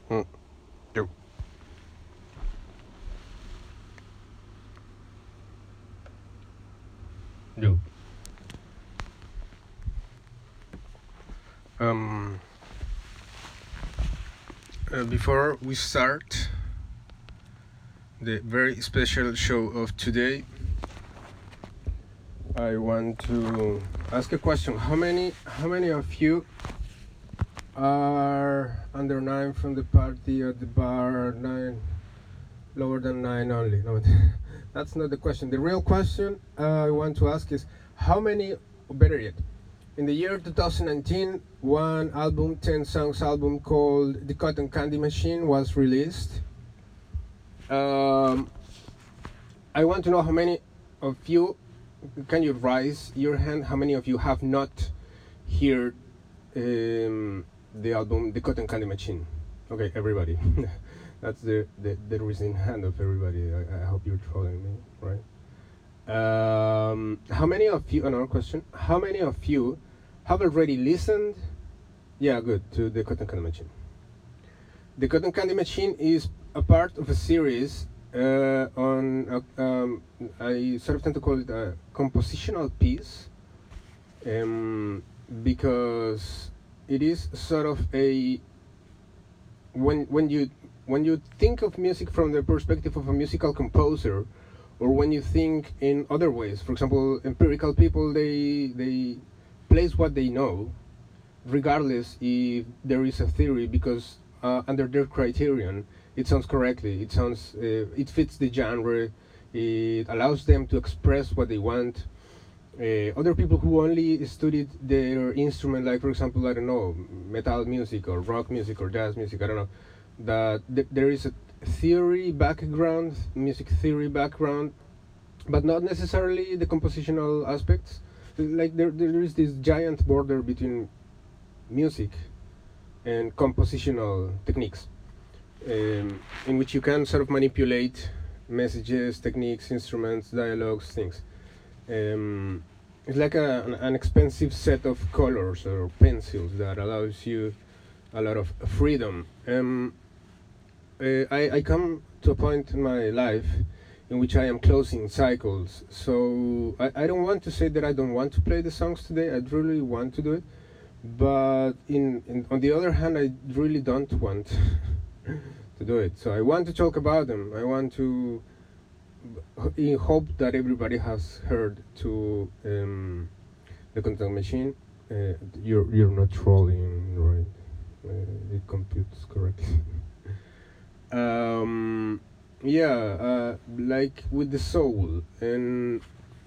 Mm, Yo. Yo. Um, Before we start the very special show of today, I want to ask a question. How many of you are under 9 from the party at the bar? 9 lower than 9 only. No, that's not the question. The real question I want to ask is how many, or better yet, in the year 2019, one album, 10 songs album called The Cotton Candy Machine was released. Um, I want to know how many of you, can you raise your hand, how many of you have not heard the album The Cotton Candy Machine? Okay, everybody. That's the reason hand of everybody. I hope you're following me, right? How many of you, another question, how many of you have already listened, yeah, good, to The Cotton Candy Machine? The Cotton Candy Machine is a part of a series I sort of tend to call it a compositional piece, because it is sort of a, when you think of music from the perspective of a musical composer, or when you think in other ways, for example, empirical people, they place what they know, regardless if there is a theory, because under their criterion, it sounds correctly. It fits the genre. It allows them to express what they want. Other people who only studied their instrument, like for example, I don't know, metal music or rock music or jazz music, I don't know, that there is a theory background, music theory background, but not necessarily the compositional aspects. Like there is this giant border between music and compositional techniques, in which you can sort of manipulate messages, techniques, instruments, dialogues, things. It's like an expensive set of colors or pencils that allows you a lot of freedom. I come to a point in my life in which I am closing cycles. So I don't want to say that I don't want to play the songs today. I really want to do it. But on the other hand, I really don't want to do it. So I want to talk about them. I want to, in hope that everybody has heard to the Content Machine. You're not trolling, right? It computes correctly. Yeah, like with the soul, and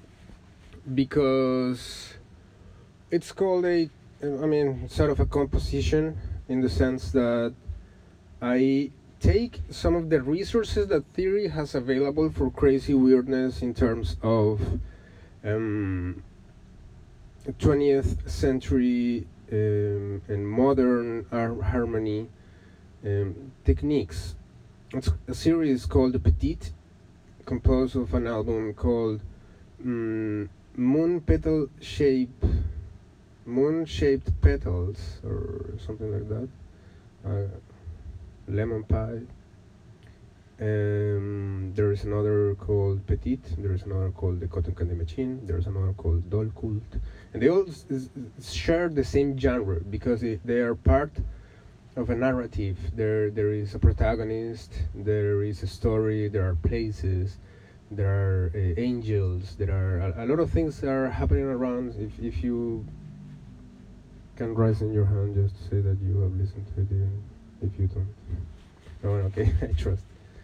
because it's called sort of a composition, in the sense that I take some of the resources that theory has available for crazy weirdness in terms of 20th century and modern harmony techniques. It's a series called The Petite, composed of an album called Moon Shaped Petals, or something like that. Lemon Pie. There is another called Petite. There is another called The Cotton Candy Machine. There is another called Doll Cult, and they all share the same genre because they are part of a narrative. There is a protagonist. There is a story. There are places. There are angels. There are a lot of things that are happening around. If you can raise in your hand just to say that you have listened to it, even if you don't. Oh, okay, I trust.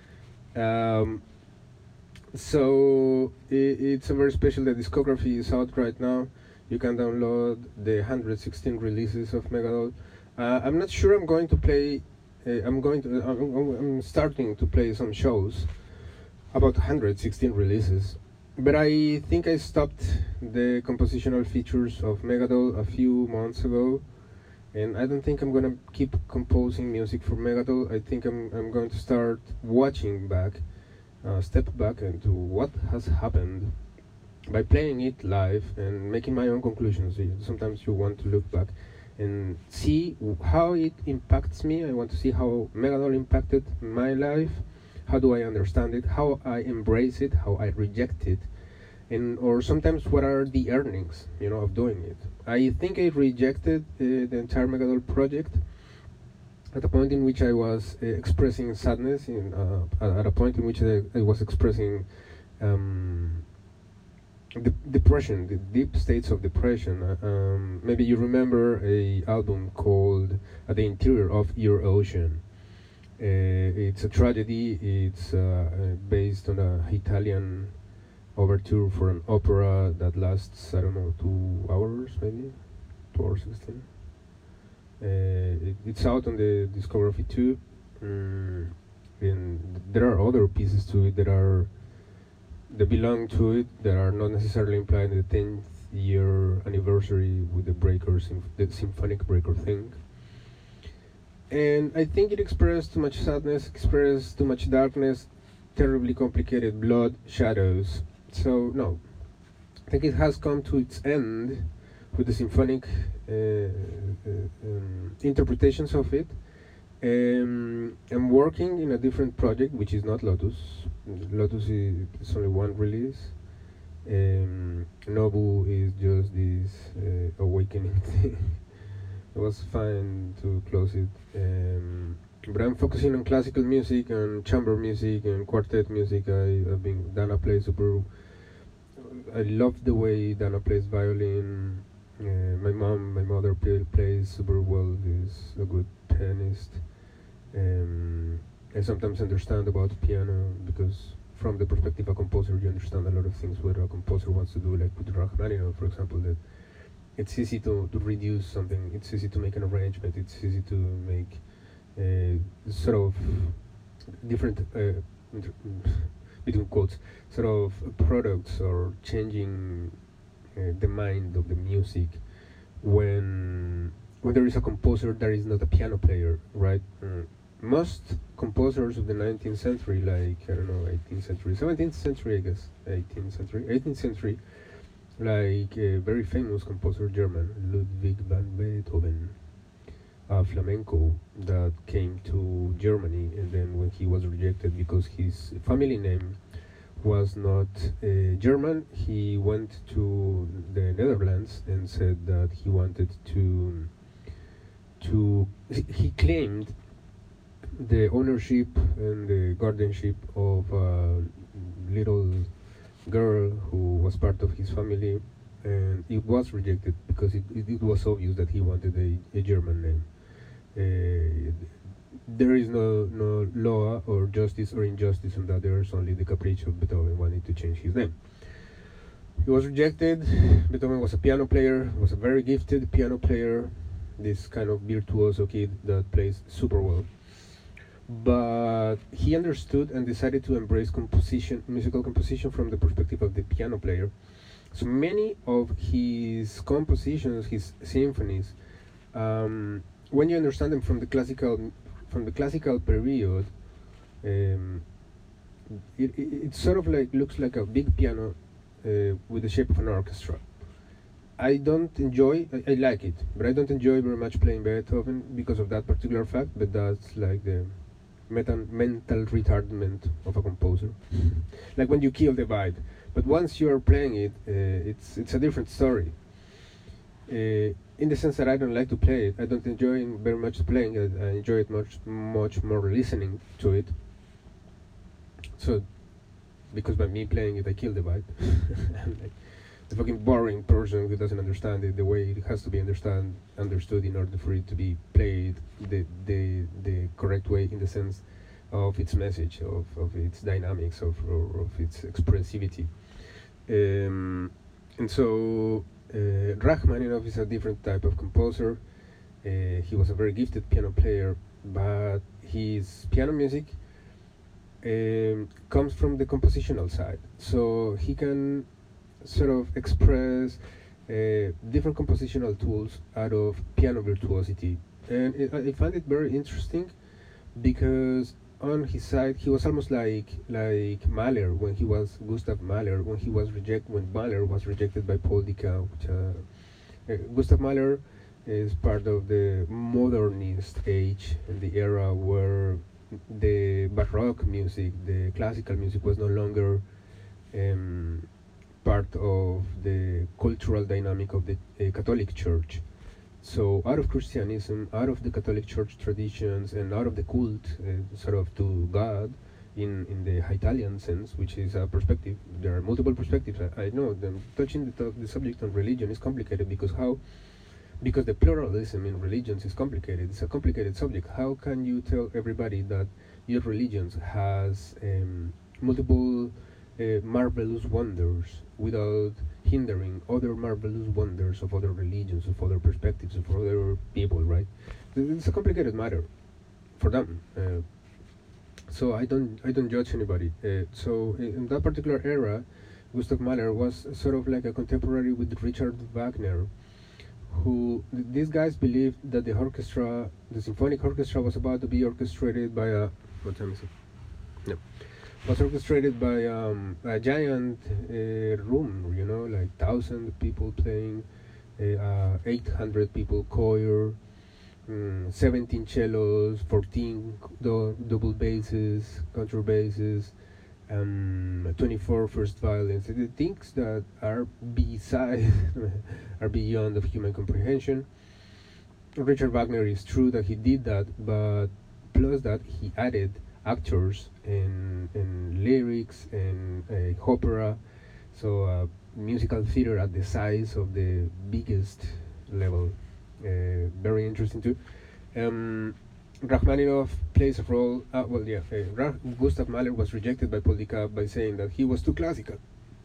So it's a very special. The discography is out right now. You can download the 116 releases of Megadol. I'm not sure I'm going to play. I'm starting to play some shows about 116 releases, but I think I stopped the compositional features of Megadol a few months ago, and I don't think I'm gonna keep composing music for Megadol. I think I'm going to start watching back, step back into what has happened by playing it live and making my own conclusions. Sometimes you want to look back and see how it impacts me. I want to see how Megadol impacted my life. How do I understand it? How I embrace it? How I reject it? And or sometimes what are the earnings, of doing it? I think I rejected the entire Megadol project at a point in which I was expressing sadness, at a point in which I was expressing depression, the deep states of depression. Maybe you remember a album called The Interior of Your Ocean. It's a tragedy. It's based on a Italian overture for an opera that lasts, I don't know, 2 hours maybe, 2 hours 16. It's out on the discography too, and there are other pieces to it that belong to it that are not necessarily implied in the 10th year anniversary with the breakers, the symphonic breaker thing. And I think it expressed too much sadness, expressed too much darkness, terribly complicated blood, shadows. So no, I think it has come to its end with the symphonic interpretations of it. I'm working in a different project, which is not Lotus. Lotus is only one release. Nobu is just this awakening thing. It was fine to close it. But I'm focusing on classical music and chamber music and quartet music. Dana plays super. I love the way Dana plays violin. My mother plays super well. Is a good pianist. I sometimes understand about piano because from the perspective of a composer, you understand a lot of things what a composer wants to do, like with Rachmaninoff, for example, that it's easy to reduce something, it's easy to make an arrangement, it's easy to make sort of different, between quotes, sort of products or changing the mind of the music when there is a composer that is not a piano player, right? Most composers of the 19th century, like, I don't know, 18th century, 17th century, I guess, 18th century, like a very famous composer, German, Ludwig van Beethoven, a flamenco that came to Germany, and then when he was rejected because his family name was not German, he went to the Netherlands and said that he wanted to he claimed the ownership and the guardianship of a little girl who was part of his family, and it was rejected because it was obvious that he wanted a German name. There is no law or justice or injustice on that. There is only the caprice of Beethoven wanting to change his name. He was rejected. Beethoven was a piano player, was a very gifted piano player, this kind of virtuoso kid that plays super well. But he understood and decided to embrace musical composition from the perspective of the piano player. So many of his compositions, his symphonies, when you understand them from the classical period, it sort of like looks like a big piano with the shape of an orchestra. I don't enjoy, I like it, but I don't enjoy very much playing Beethoven because of that particular fact, but that's like the mental retardment of a composer. Like when you kill the vibe. But once you're playing it, it's a different story. In the sense that I don't like to play it, I don't enjoy very much playing it, I enjoy it much more listening to it. So, because by me playing it, I kill the vibe. I'm like the fucking boring person who doesn't understand it the way it has to be understood in order for it to be played the correct way, in the sense of its message, of its dynamics, of its expressivity. And so Rachmaninoff is a different type of composer. He was a very gifted piano player, but his piano music comes from the compositional side. So he can sort of express different compositional tools out of piano virtuosity. And I find it very interesting because on his side, he was almost like Mahler when he was Gustav Mahler, when Mahler was rejected by Paul Dika. Gustav Mahler is part of the modernist age and the era where the Baroque music, the classical music, was no longer um, part of the cultural dynamic of the Catholic Church. So out of Christianism, out of the Catholic Church traditions, and out of the cult, sort of to God, in the Italian sense, which is a perspective. There are multiple perspectives. I know touching the subject of religion is complicated because the pluralism in religions is complicated. It's a complicated subject. How can you tell everybody that your religion has multiple marvelous wonders without hindering other marvelous wonders of other religions, of other perspectives, of other people, right? It's a complicated matter for them. So I don't judge anybody. So in that particular era, Gustav Mahler was sort of like a contemporary with Richard Wagner, who these guys believed that the symphonic orchestra, was about to be orchestrated by a what time is it? No, was orchestrated by a giant room, like 1,000 people playing, 800 people choir, 17 cellos, 14 double basses, contrabasses, 24 first violins. The things that are beside, are beyond of human comprehension. Richard Wagner, is true that he did that, but plus that he added actors and lyrics and opera, so musical theater at the size of the biggest level. Very interesting too. Rachmaninoff plays a role. Gustav Mahler was rejected by Paul Dukas by saying that he was too classical.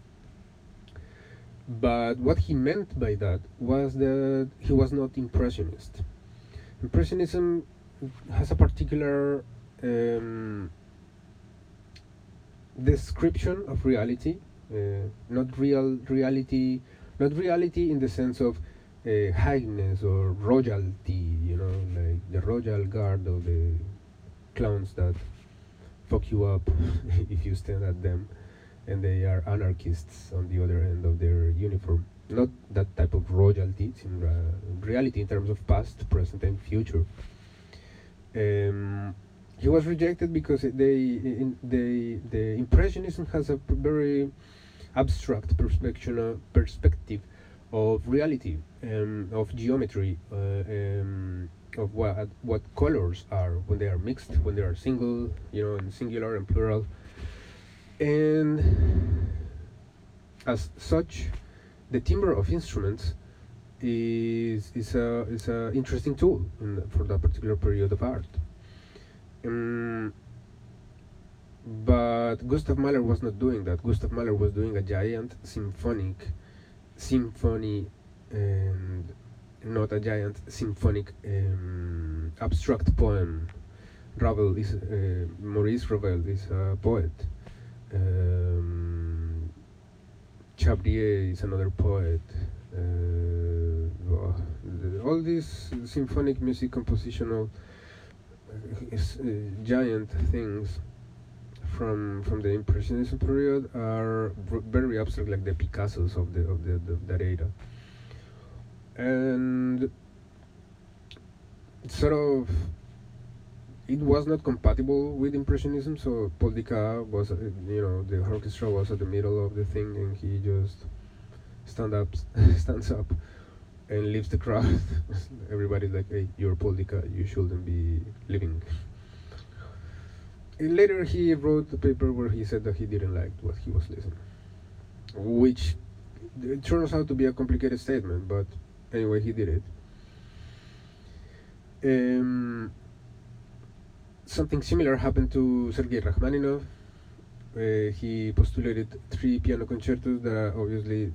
But what he meant by that was that he was not impressionist. Impressionism has a particular description of reality, not reality in the sense of highness or royalty, like the royal guard of the clowns that fuck you up if you stand at them, and they are anarchists on the other end of their uniform. Not that type of royalty. It's in reality in terms of past, present, and future. He was rejected because the Impressionism has a very abstract perspective of reality, of geometry, of what colors are when they are mixed, when they are single, and singular and plural, and as such, the timbre of instruments is a interesting tool for that particular period of art. But Gustav Mahler was not doing that. Gustav Mahler was doing a giant symphony, and not a giant symphonic abstract poem. Maurice Ravel is a poet. Chabrier is another poet. All these symphonic music compositional giant things from the Impressionism period are very abstract, like the Picassos of that era, and sort of it was not compatible with Impressionism. So Paul Dukas was, the orchestra was at the middle of the thing, and he just stands up and leaves the crowd. Everybody's like, "Hey, you're Paul Dukas, you shouldn't be leaving." And later he wrote a paper where he said that he didn't like what he was listening, which it turns out to be a complicated statement, but anyway, he did it. Something similar happened to Sergei Rachmaninoff. He postulated 3 piano concertos that are obviously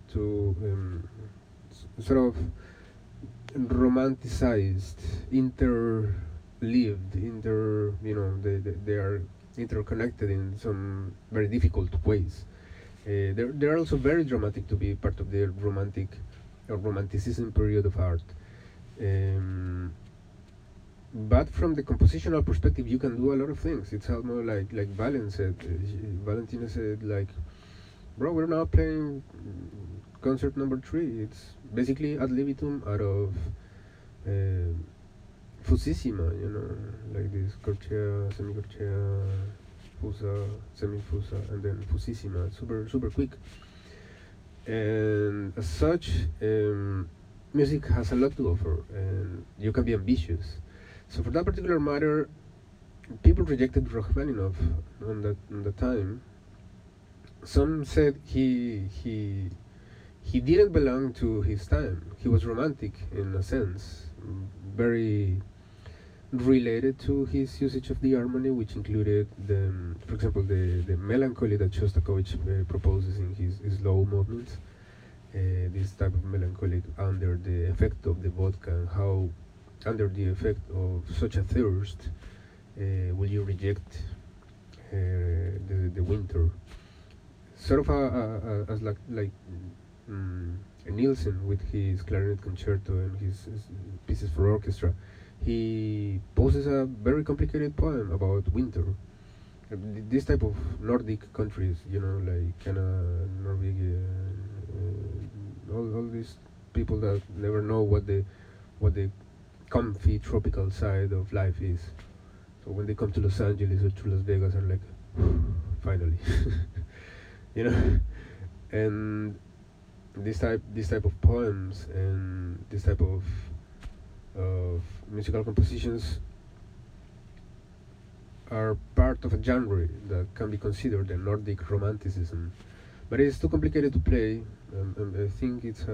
sort of romanticized, interlived, they are interconnected in some very difficult ways. They're also very dramatic to be part of the romanticism period of art. But from the compositional perspective, you can do a lot of things. It's almost like Valentina said, like, bro, we're now playing concert number 3. It's basically ad libitum out of um, fusissima, you know, like this corchea, semicorchea, fusa, semifusa, and then fusissima, super quick. And as such, music has a lot to offer, and you can be ambitious. So for that particular matter, people rejected Rachmaninoff on the time. Some said he didn't belong to his time. He was romantic in a sense, very related to his usage of the harmony, which included for example, the melancholy that Shostakovich proposes in his slow movements. This type of melancholy under the effect of the vodka, and how under the effect of such a thirst will you reject the winter. Sort of as like Nielsen with his clarinet concerto and his pieces for orchestra. He poses a very complicated poem about winter. This type of Nordic countries, you know, like Norway, all these people that never know what the comfy tropical side of life is. So when they come to Los Angeles or to Las Vegas, are like, finally, you know. And this type of poems and this type of musical compositions are part of a genre that can be considered a Nordic romanticism, but it's too complicated to play. I think it's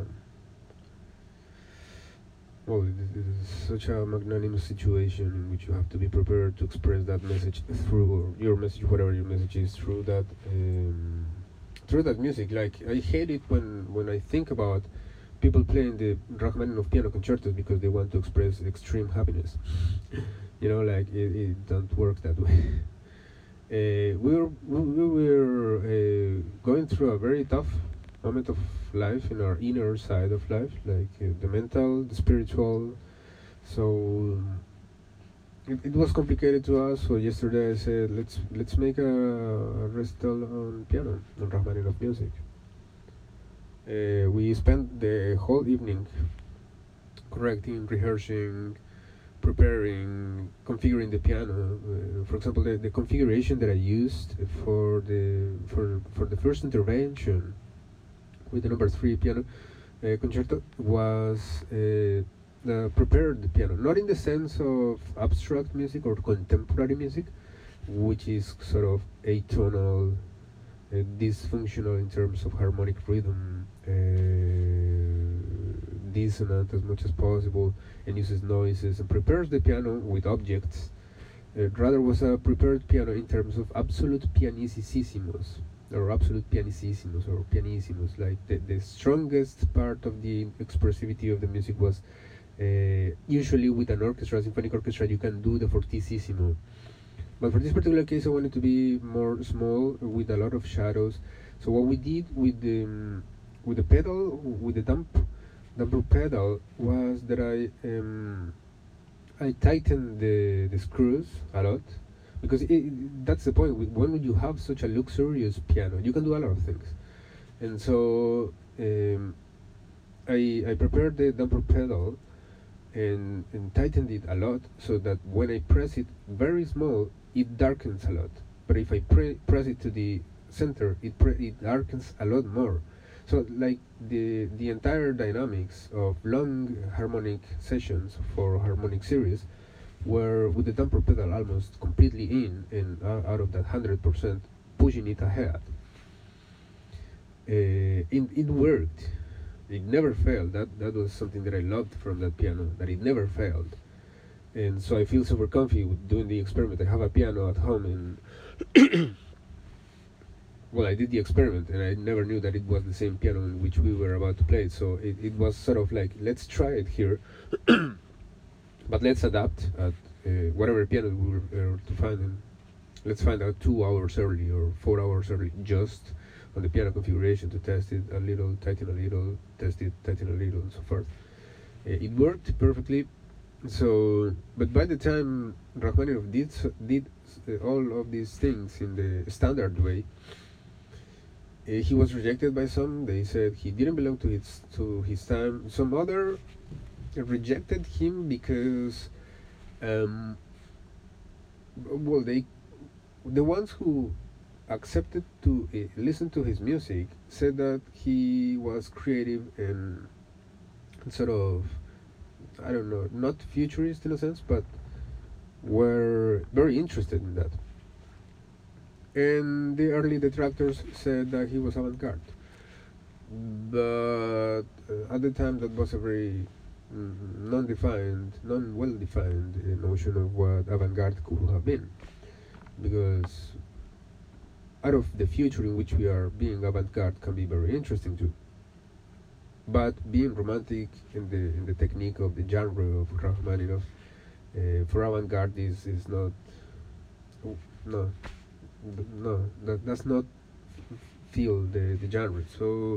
it is such a magnanimous situation in which you have to be prepared to express that message through, or your message, whatever your message is, through that music. Like, I hate it when I think about people playing the Rachmaninoff piano concertos because they want to express extreme happiness. You know, like it don't work that way. We were going through a very tough moment of life in our inner side of life, like the mental, the spiritual. So it was complicated to us. So yesterday I said, let's make a recital on piano, on Rachmaninoff music. We spent the whole evening correcting, rehearsing, preparing, configuring the piano. For example, the configuration that I used for the first intervention with the number 3 piano concerto was prepared the piano, not in the sense of abstract music or contemporary music, which is sort of atonal, dysfunctional in terms of harmonic rhythm, dissonant as much as possible, and uses noises and prepares the piano with objects. Rather was a prepared piano in terms of absolute pianissimos, or absolute pianissimos, or pianissimos. Like the strongest part of the expressivity of the music was usually with an orchestra, symphonic orchestra, you can do the fortissimo. But for this particular case, I wanted to be more small with a lot of shadows. So what we did with the pedal, with the damper pedal, was that I tightened the screws a lot, because that's the point. When you have such a luxurious piano, you can do a lot of things. And so I prepared the damper pedal and tightened it a lot, so that when I press it very small, it darkens a lot. But if I press it to the center, it darkens a lot more. So like the entire dynamics of long harmonic sessions for harmonic series were with the damper pedal almost completely in, and out of that 100%, pushing it ahead. It worked. It never failed. That was something that I loved from that piano, that it never failed. And so I feel super comfy with doing the experiment. I have a piano at home, and well, I did the experiment, and I never knew that it was the same piano in which we were about to play it. So it was sort of like, let's try it here, but let's adapt at whatever piano we were to find, and let's find out 2 hours early or 4 hours early, just on the piano configuration, to test it a little, tighten a little, test it, tighten a little, and so forth. It worked perfectly. So, but by the time Rachmaninoff did all of these things in the standard way, he was rejected by some. They said he didn't belong to his time. Some other rejected him because, um, well, the ones who accepted to listen to his music said that he was creative and sort of, I don't know, not futurist in a sense, but were very interested in that. And the early detractors said that he was avant-garde, but at the time that was a very non-defined, non-well-defined notion of what avant-garde could have been, because out of the future in which we are, being avant-garde can be very interesting too. But being romantic in the technique of the genre of Rachmaninoff, for avant-garde is not, no, that does not feel the genre. So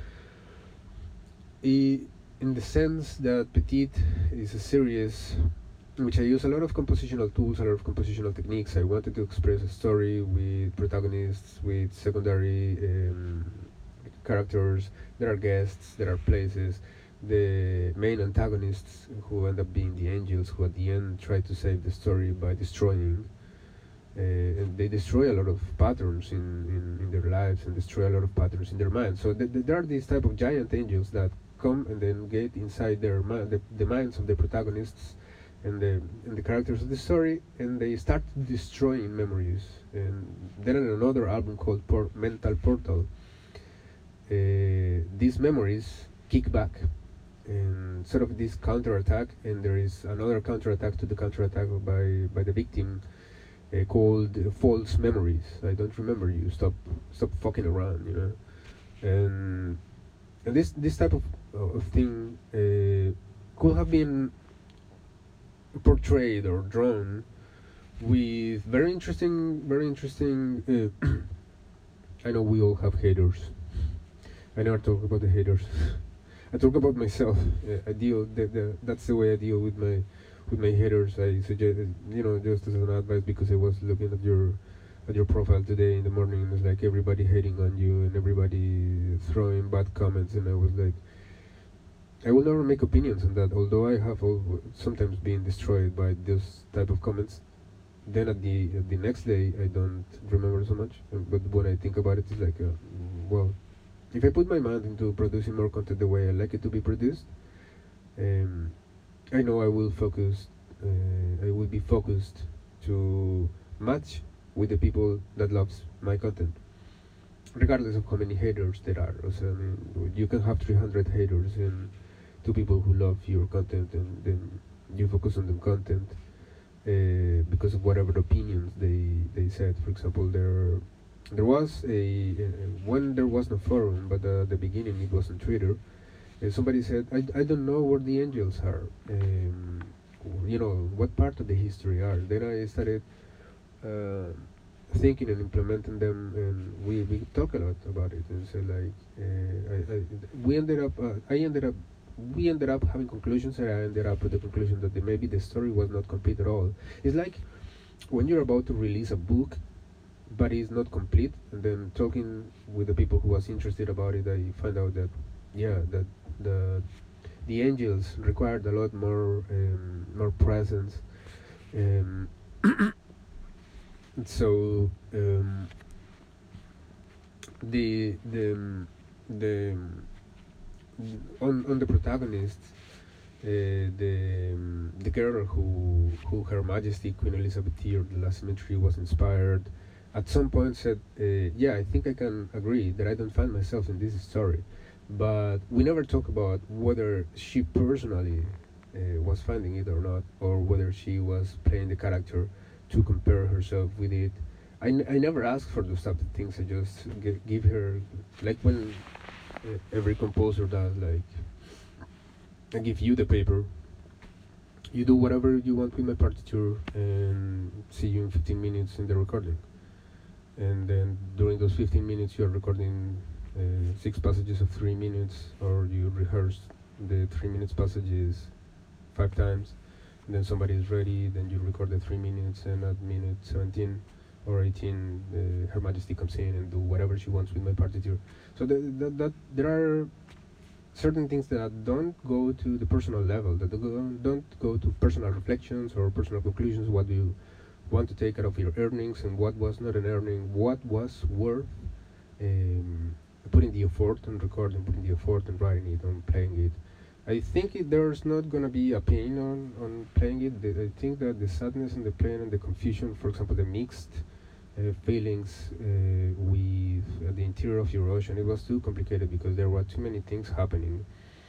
in the sense that Petite is a series in which I use a lot of compositional tools, a lot of compositional techniques. I wanted to express a story with protagonists, with secondary characters. There are guests, there are places. The main antagonists, who end up being the angels, who at the end try to save the story by destroying. And they destroy a lot of patterns in their lives and destroy a lot of patterns in their minds. So there are these type of giant angels that come and then get inside the minds of the protagonists and the characters of the story, and they start destroying memories. And then in another album called Mental Portal, these memories kick back and sort of this counterattack, and there is another counterattack to the counterattack by the victim, called false memories. I don't remember you. Stop fucking around, you know. And this type of thing could have been portrayed or drawn with very interesting. I know we all have haters. I never talk about the haters. I talk about myself. I deal. That's the way I deal with my haters. I suggest, just as an advice, because I was looking at your profile today in the morning, and it's like everybody hating on you and everybody throwing bad comments, and I was like, I will never make opinions on that. Although I have sometimes been destroyed by this type of comments. Then at the next day, I don't remember so much. But when I think about it, it's like, well, if I put my mind into producing more content the way I like it to be produced, I know I will focus. I will be focused to match with the people that loves my content, regardless of how many haters there are. Also, I mean, you can have 300 haters and 2 people who love your content, and then you focus on the content because of whatever opinions they said. For example, there was when there was no forum, but at the beginning it was on Twitter. Somebody said, I don't know where the angels are. What part of the history are. Then I started thinking and implementing them, and we talk a lot about it. And so, like, we ended up having conclusions, and I ended up with the conclusion that maybe the story was not complete at all. It's like when you're about to release a book, but it's not complete, and then talking with the people who was interested about it, I find out that, yeah, that the angels required a lot more presence. So the on the protagonist, the girl who Her Majesty Queen Elizabeth II of the Last Symmetry was inspired, at some point said, yeah, I think I can agree that I don't find myself in this story. But we never talk about whether she personally was finding it or not, or whether she was playing the character to compare herself with it. I never ask for those type of things. I just give her, like when every composer does, like, I give you the paper, you do whatever you want with my partiture, and see you in 15 minutes in the recording. And then during those 15 minutes you are recording 6 passages of 3 minutes, or you rehearse the 3 minutes passages 5 times, and then somebody is ready, then you record the 3 minutes, and at minute 17 or 18 Her Majesty comes in and do whatever she wants with my partiture. So that there are certain things that don't go to the personal level, that don't go to personal reflections or personal conclusions. What do you want to take out of your earnings, and what was not an earning, what was worth um, putting the effort on recording, putting the effort on writing it, on playing it. I think there's not gonna be a pain on playing it. I think that the sadness and the pain and the confusion, for example, the mixed feelings with the interior of your ocean, it was too complicated because there were too many things happening,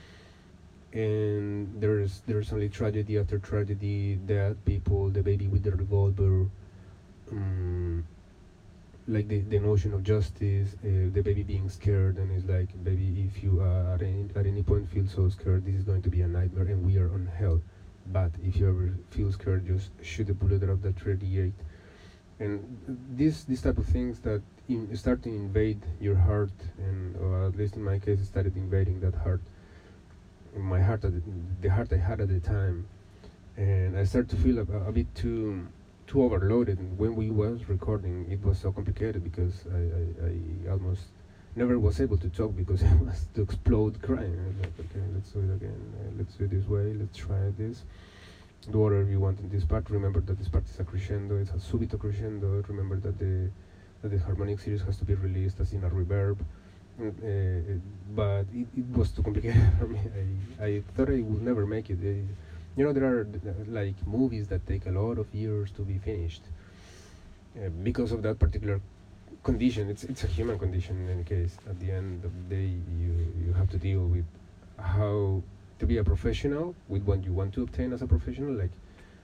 and there's only tragedy after tragedy, dead people, the baby with the revolver, um, like the notion of justice, the baby being scared, and it's like, baby, if you at any point feel so scared, this is going to be a nightmare, and we are on hell. But if you ever feel scared, just shoot a bullet out of that 38. And these type of things that start to invade your heart, and or at least in my case, it started invading that heart, my heart, the heart I had at the time, and I started to feel a bit too overloaded. And when we was recording, it was so complicated because I almost never was able to talk because I was to explode crying. I was like, okay, let's do it again. Let's do it this way. Let's try this. Do whatever you want in this part. Remember that this part is a crescendo. It's a subito crescendo. Remember that the harmonic series has to be released as in a reverb. But it was too complicated for me. I thought I would never make it. There are like movies that take a lot of years to be finished because of that particular condition. It's a human condition in any case. At the end of the day, you have to deal with how to be a professional with what you want to obtain as a professional. Like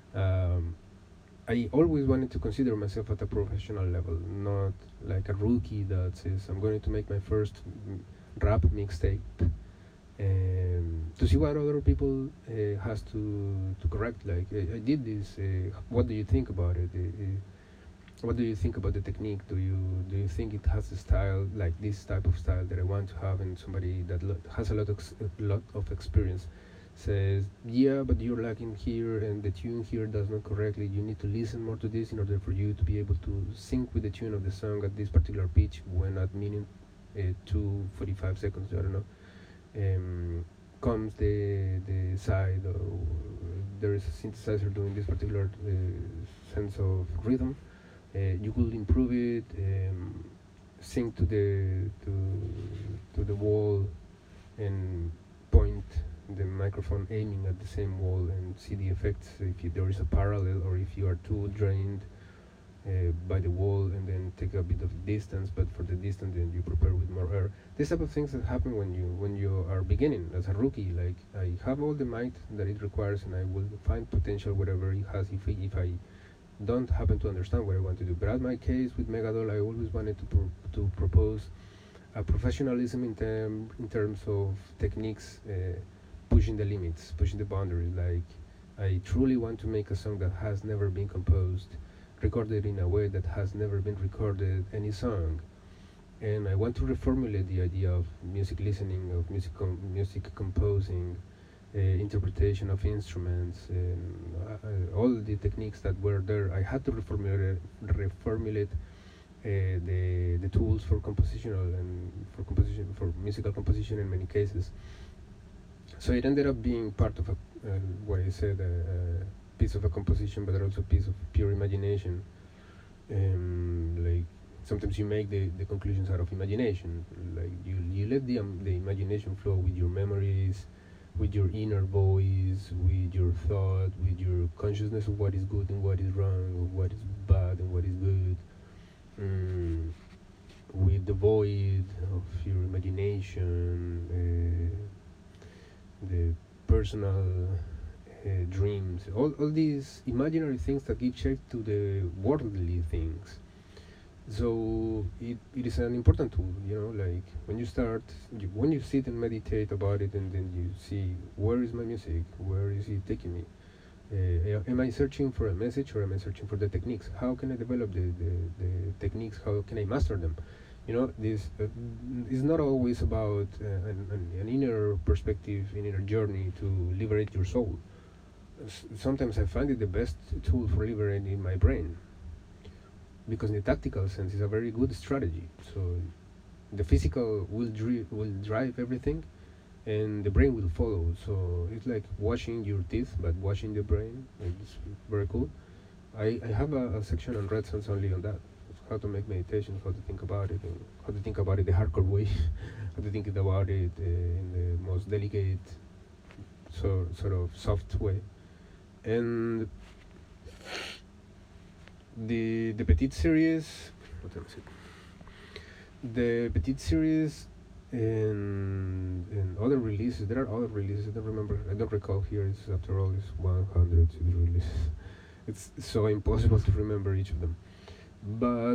I always wanted to consider myself at a professional level, not like a rookie that says I'm going to make my first rap mixtape to see what other people has to correct. Like I did this. What do you think about it? What do you think about the technique? Do you think it has a style like this type of style that I want to have? And somebody that has a lot of experience says, yeah, but you're lacking here, and the tune here does not correctly. You need to listen more to this in order for you to be able to sync with the tune of the song at this particular pitch when at minute 2:45 seconds. I don't know. Comes the side, there is a synthesizer doing this particular sense of rhythm. You could improve it, sync to the wall, and point the microphone aiming at the same wall and see the effects. If there is a parallel, or if you are too drained by the wall, and then take a bit of distance, but for the distance then you prepare with more air. These type of things that happen when you are beginning as a rookie. Like, I have all the might that it requires, and I will find potential wherever it has if I don't happen to understand what I want to do. But at my case with Megadoll, I always wanted to propose a professionalism in terms of techniques, pushing the limits, pushing the boundaries. Like, I truly want to make a song that has never been composed, recorded in a way that has never been recorded any song. And I want to reformulate the idea of music listening, of music composing, interpretation of instruments, and all the techniques that were there. I had to reformulate the tools for compositional and for musical composition in many cases. So it ended up being part of what I said, a piece of a composition, but also a piece of pure imagination. Like, sometimes you make the conclusions out of imagination. Like, you let the imagination flow with your memories, with your inner voice, with your thought, with your consciousness of what is good and what is wrong, of what is bad and what is good, with the void of your imagination, the personal dreams, all these imaginary things that give shape to the worldly things. So it is an important tool, like when you sit and meditate about it, and then you see, where is my music, where is it taking me, am I searching for a message, or am I searching for the techniques? How can I develop the techniques? How can I master them? This is not always about an inner perspective, an inner journey to liberate your soul. Sometimes I find it the best tool for liberating my brain, because in the tactical sense it's a very good strategy. So the physical will drive everything, and the brain will follow. So it's like washing your teeth, but washing the brain. It's very cool. I have a section on red sounds only on that. How to make meditation, how to think about it, and how to think about it the hardcore way, how to think about it in the most delicate, sort of soft way. And the Petite series, the Petite series and other releases. There are other releases. I don't recall here. It's after all, it's 100 releases. It's so impossible to remember each of them. But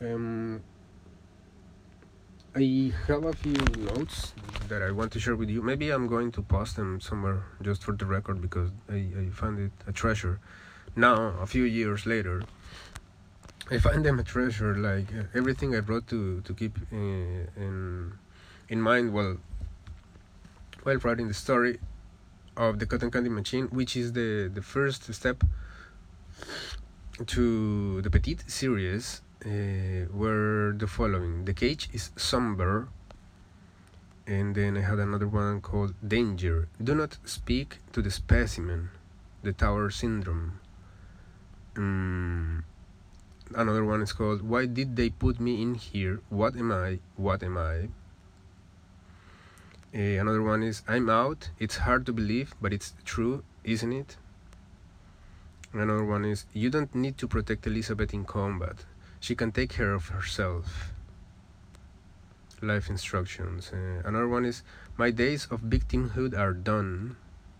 I have a few notes that I want to share with you. Maybe I'm going to post them somewhere just for the record, because I found it a treasure. Now, a few years later, I find them a treasure. Like everything I wrote to keep in mind while writing the story of the Cotton Candy Machine, which is the first step to the Petite series, were the following. The cage is somber, and then I had another one called Danger. Do not speak to the specimen. The Tower Syndrome. Another one is called Why Did They Put Me in Here? What am I? What am I? Another one is I'm out. It's hard to believe, but it's true, isn't it? Another one is you don't need to protect Elizabeth in combat. She can take care of herself. Life instructions. Another one is my days of victimhood are done.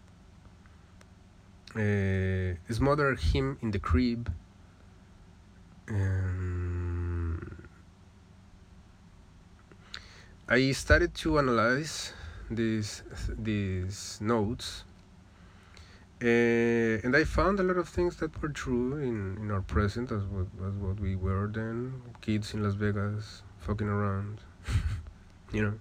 Smother him in the crib. I started to analyze these notes, and I found a lot of things that were true in our present, as what we were then, kids in Las Vegas fucking around, you know.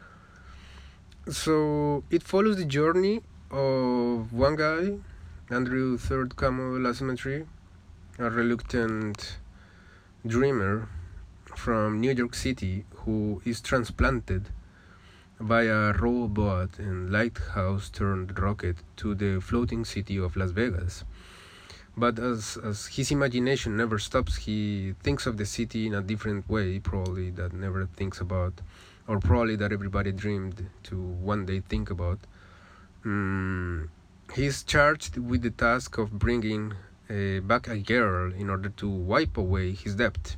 So it follows the journey of one guy, Andrew Third Camo Lacemetry, a reluctant dreamer from New York City who is transplanted by a robot and lighthouse turned rocket to the floating city of Las Vegas. But as his imagination never stops, he thinks of the city in a different way, probably that never thinks about, or probably that everybody dreamed to one day think about. He's charged with the task of bringing back a girl in order to wipe away his debt.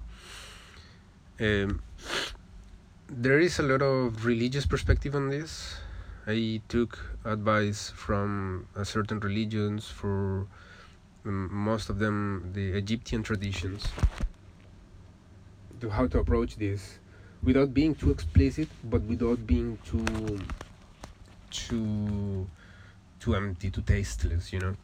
There is a lot of religious perspective on this. I took advice from certain religions, for most of them the Egyptian traditions, to how to approach this without being too explicit, but without being too empty, too tasteless, you know.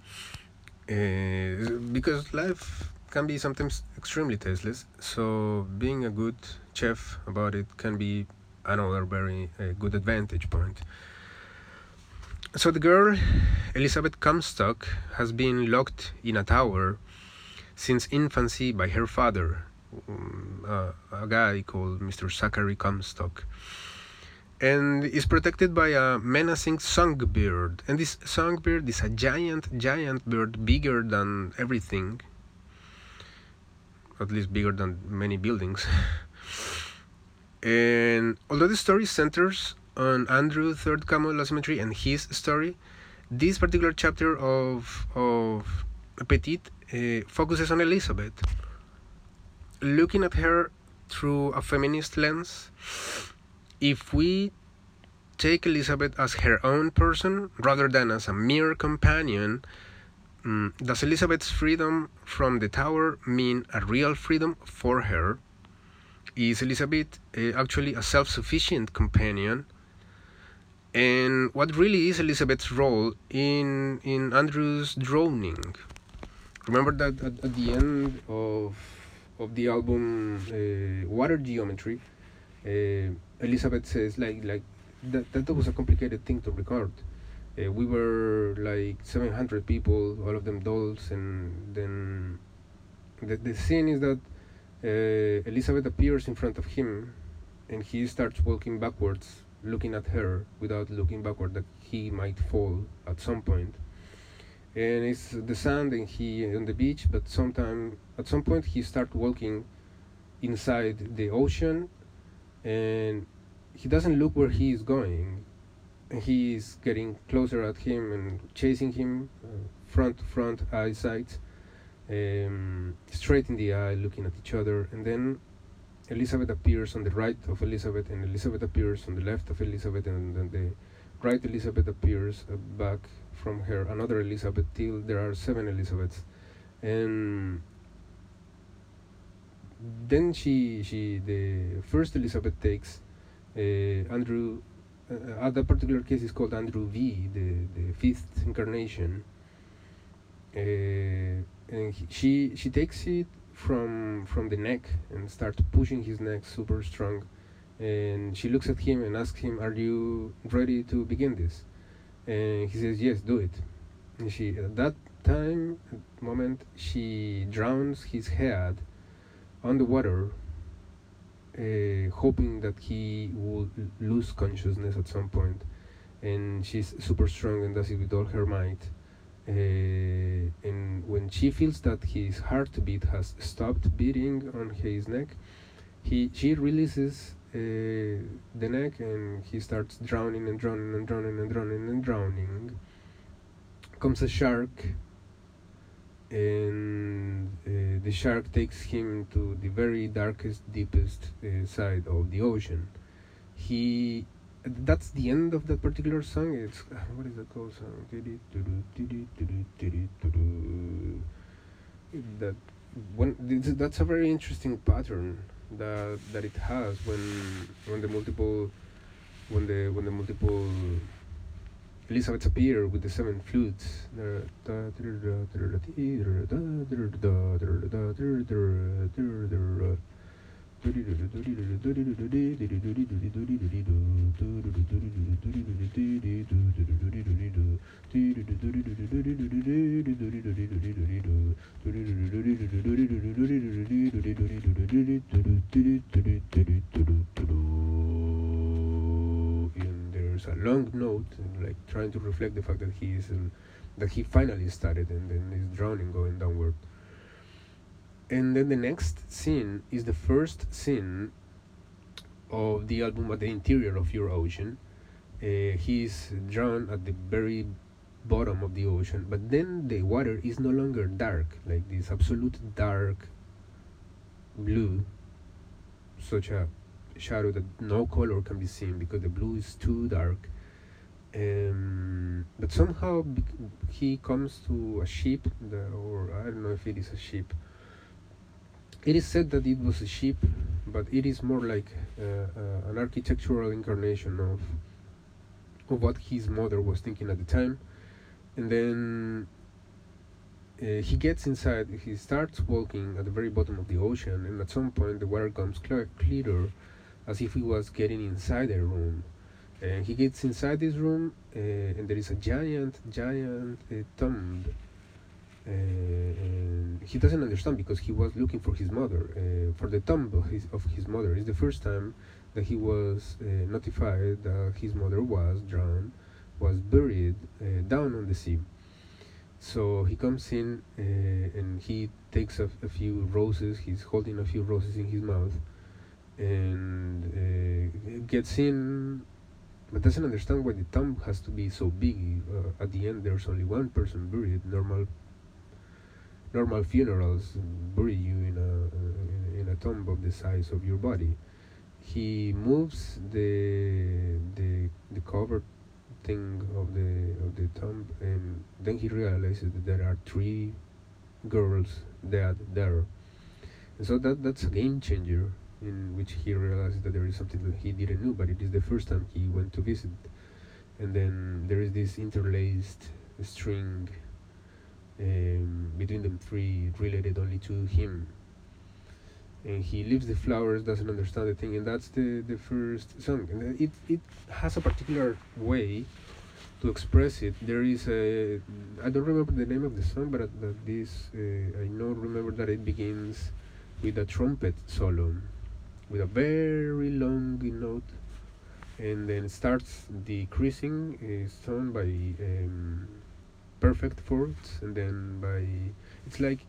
Because life can be sometimes extremely tasteless, so being a good chef about it can be another very good advantage point. So the girl, Elizabeth Comstock, has been locked in a tower since infancy by her father, a guy called Mr. Zachary Comstock, and is protected by a menacing songbird. And this songbird is a giant bird, bigger than everything, at least bigger than many buildings. And although the story centers on Andrew Third Camo Lacemetry and his story, this particular chapter of Petite focuses on Elizabeth, looking at her through a feminist lens. If we take Elizabeth as her own person rather than as a mere companion, does Elizabeth's freedom from the tower mean a real freedom for her? Is Elizabeth actually a self-sufficient companion? And what really is Elizabeth's role in Andrew's drowning? Remember that at the end of the album Water Geometry, Elizabeth says like that was a complicated thing to record. We were like 700 people, all of them dolls, and then the scene is that Elizabeth appears in front of him, and he starts walking backwards looking at her without looking backward, that he might fall at some point. And it's the sand and he on the beach, but sometime at some point he start walking inside the ocean, and he doesn't look where he is going, and he is getting closer at him and chasing him, front to front eyesight, straight in the eye, looking at each other. And then Elizabeth appears on the right of Elizabeth, and Elizabeth appears on the left of Elizabeth, and then the right Elizabeth appears back from her, another Elizabeth, till there are 7 Elizabeths. And then the first Elizabeth takes Andrew. At that particular case, is called Andrew V, the 5th incarnation. And she takes it from the neck and starts pushing his neck super strong. And she looks at him and asks him, "Are you ready to begin this?" And he says, "Yes, do it." And she, at that moment, she drowns his head on the water, hoping that he would lose consciousness at some point. And she's super strong and does it with all her might. And when she feels that his heartbeat has stopped beating on his neck, she releases the neck, and he starts drowning and drowning and drowning and drowning and drowning. Comes a shark, and the shark takes him to the very darkest, deepest side of the ocean. That's the end of that particular song. It's what is that called song? That's a very interesting pattern that it has when the multiple Elizabeths appear with the 7 flutes. And there's a long note, like trying to reflect the fact that he finally started, and then is drowning, going downward. And then the next scene is the first scene of the album, At the Interior of Your Ocean. He's drawn at the very bottom of the ocean, but then the water is no longer dark, like this absolute dark blue, such a shadow that no color can be seen because the blue is too dark. But somehow he comes to a ship, or I don't know if it is a ship. It is said that it was a ship, but it is more like an architectural incarnation of what his mother was thinking at the time. And then he gets inside, he starts walking at the very bottom of the ocean, and at some point the water comes clearer, as if he was getting inside a room. And he gets inside this room, and there is a giant tomb. And he doesn't understand because he was looking for his mother, for the tomb of his mother. It's the first time that he was notified that his mother was drowned, was buried down on the sea. So he comes in, and he takes a few roses. He's holding a few roses in his mouth, and gets in, but doesn't understand why the tomb has to be so big. At the end, there's only one person buried. Normal funerals bury you in a tomb of the size of your body. He moves the cover thing of the tomb, and then he realizes that there are 3 girls dead there. And so that's a game changer, in which he realizes that there is something that he didn't know, but it is the first time he went to visit. And then there is this interlaced string between them 3, related only to him. And he leaves the flowers, doesn't understand the thing, and that's the first song. And it has a particular way to express it. There is I don't remember the name of the song, but I remember that it begins with a trumpet solo, with a very long note, and then it starts decreasing is tone by perfect fourths, and then by it's like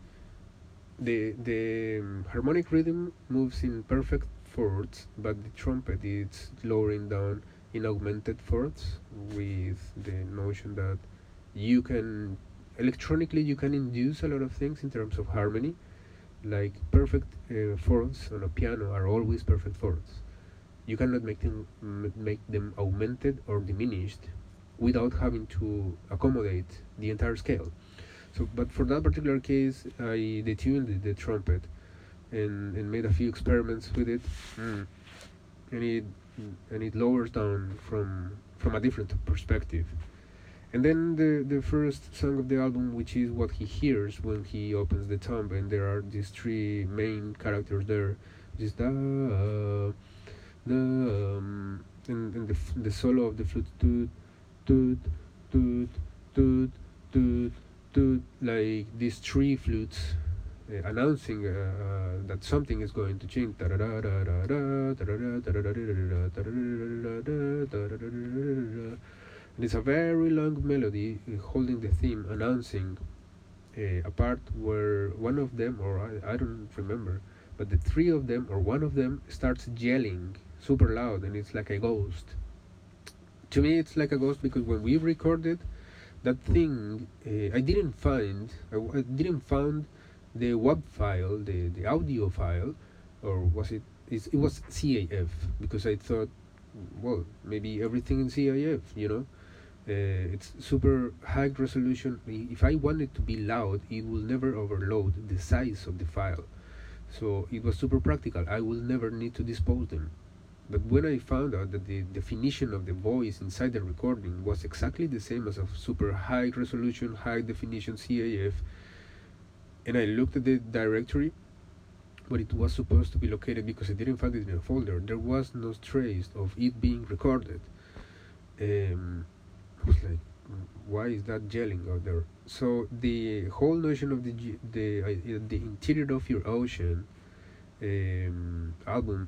the harmonic rhythm moves in perfect fourths, but the trumpet is lowering down in augmented fourths, with the notion that you can electronically you can induce a lot of things in terms of harmony, like perfect fourths on a piano are always perfect fourths. You cannot make them augmented or diminished without having to accommodate the entire scale. So, but for that particular case, I detuned the trumpet and made a few experiments with it, and it lowers down from a different perspective. And then the first song of the album, which is what he hears when he opens the tomb, and there are these three main characters there, which is and the solo of the flute, toot toot toot toot toot toot, like these three flutes announcing that something is going to change. And it's a very long melody holding the theme, announcing a part where one of them, or I don't remember, but the three of them, or one of them, starts yelling super loud, and it's like a ghost. To me, it's like a ghost because when we recorded that thing, I didn't find the WAV file, the audio file, or was it? It was CAF, because I thought, well, maybe everything in CAF, you know. It's super high resolution. If I want it to be loud, it will never overload the size of the file. So it was super practical. I will never need to dispose them. But when I found out that the definition of the voice inside the recording was exactly the same as a super high resolution, high definition CAF, and I looked at the directory where it was supposed to be located, because I didn't find it in a folder, there was no trace of it being recorded. I was like, why is that yelling out there? So the whole notion of the interior of your ocean album,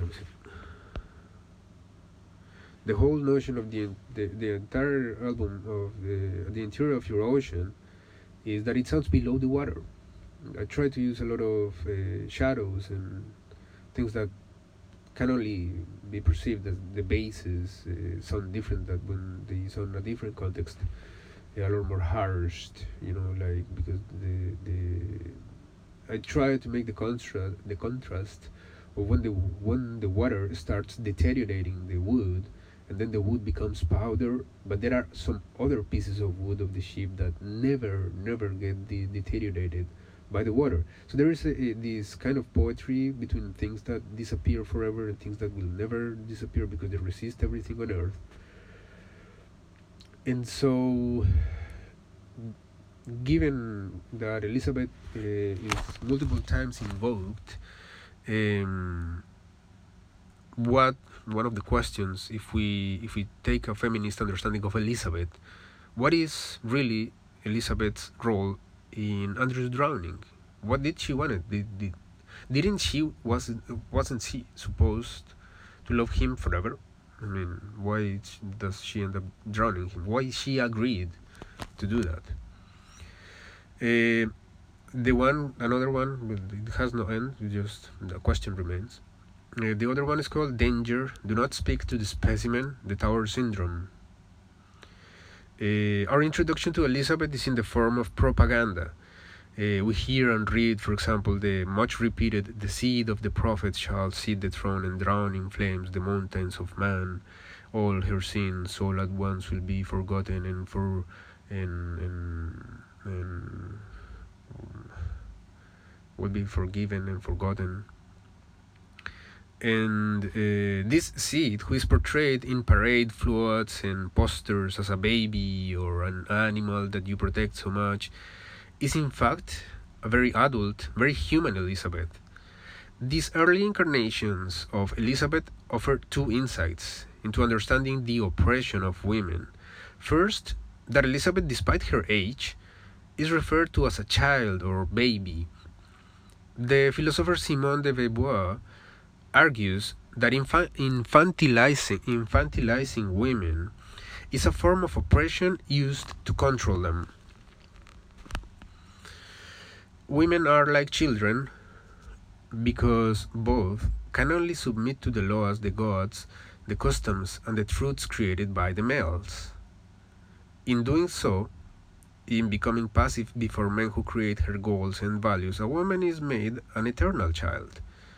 the whole notion of the entire album of the interior of your ocean is that it sounds below the water. I try to use a lot of shadows and things that can only be perceived as the basses sound different than when they sound in a different context. They're a lot more harsh, you know, like, because I try to make the contrast of when the water starts deteriorating the wood, and then the wood becomes powder, but there are some other pieces of wood of the ship that never get deteriorated by the water. So there is this kind of poetry between things that disappear forever and things that will never disappear because they resist everything on earth. And so, given that Elizabeth is multiple times invoked, one of the questions, if we take a feminist understanding of Elizabeth, what is really Elizabeth's role in Andrew's drowning? What did she want? Wasn't she supposed to love him forever? I mean, why does she end up drowning him? Why she agreed to do that? Another one, it has no end. Just the question remains. The other one is called Danger. Do not speak to the specimen, the Tower Syndrome. Our introduction to Elizabeth is in the form of propaganda. We hear and read, for example, the much repeated, "The seed of the prophet shall seed the throne and drown in flames the mountains of man. All her sins all at once will be forgotten and will be forgiven and forgotten." And this seed, who is portrayed in parade floats and posters as a baby or an animal that you protect so much, is in fact a very adult, very human Elizabeth. These early incarnations of Elizabeth offer two insights into understanding the oppression of women. First, that Elizabeth, despite her age, is referred to as a child or baby. The philosopher Simone de Beauvoir argues that infantilizing women is a form of oppression used to control them. Women are like children because both can only submit to the laws, the gods, the customs, and the truths created by the males. In doing so, in becoming passive before men who create her goals and values, a woman is made an eternal child.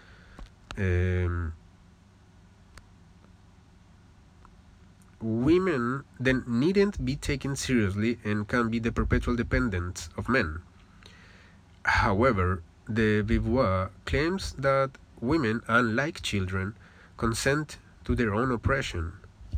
Women then needn't be taken seriously and can be the perpetual dependents of men. However, de Beauvoir claims that women, unlike children, consent to their own oppression.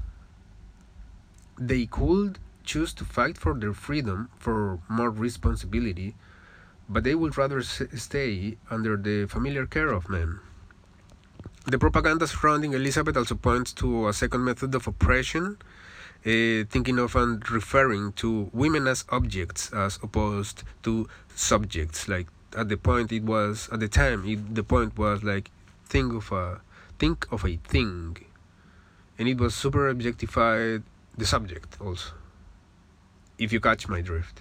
They could choose to fight for their freedom, for more responsibility, but they would rather stay under the familiar care of men. The propaganda surrounding Elizabeth also points to a second method of oppression, thinking of and referring to women as objects as opposed to subjects. Like at the point the point was like think of a thing, and it was super objectified the subject also. If you catch my drift.